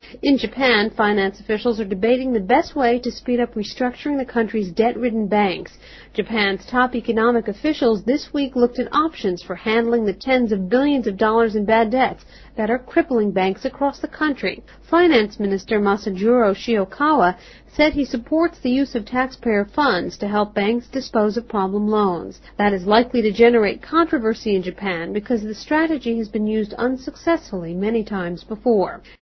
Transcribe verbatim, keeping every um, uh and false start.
In Japan, finance officials are debating the best way to speed up restructuring the country's debt-ridden banks. Japan's top economic officials this week looked at options for handling the tens of billions of dollars in bad debts that are crippling banks across the country. Finance Minister Masajuro Shiokawa said he supports the use of taxpayer funds to help banks dispose of problem loans. That is likely to generate controversy in Japan because the strategy has been used unsuccessfully many times before.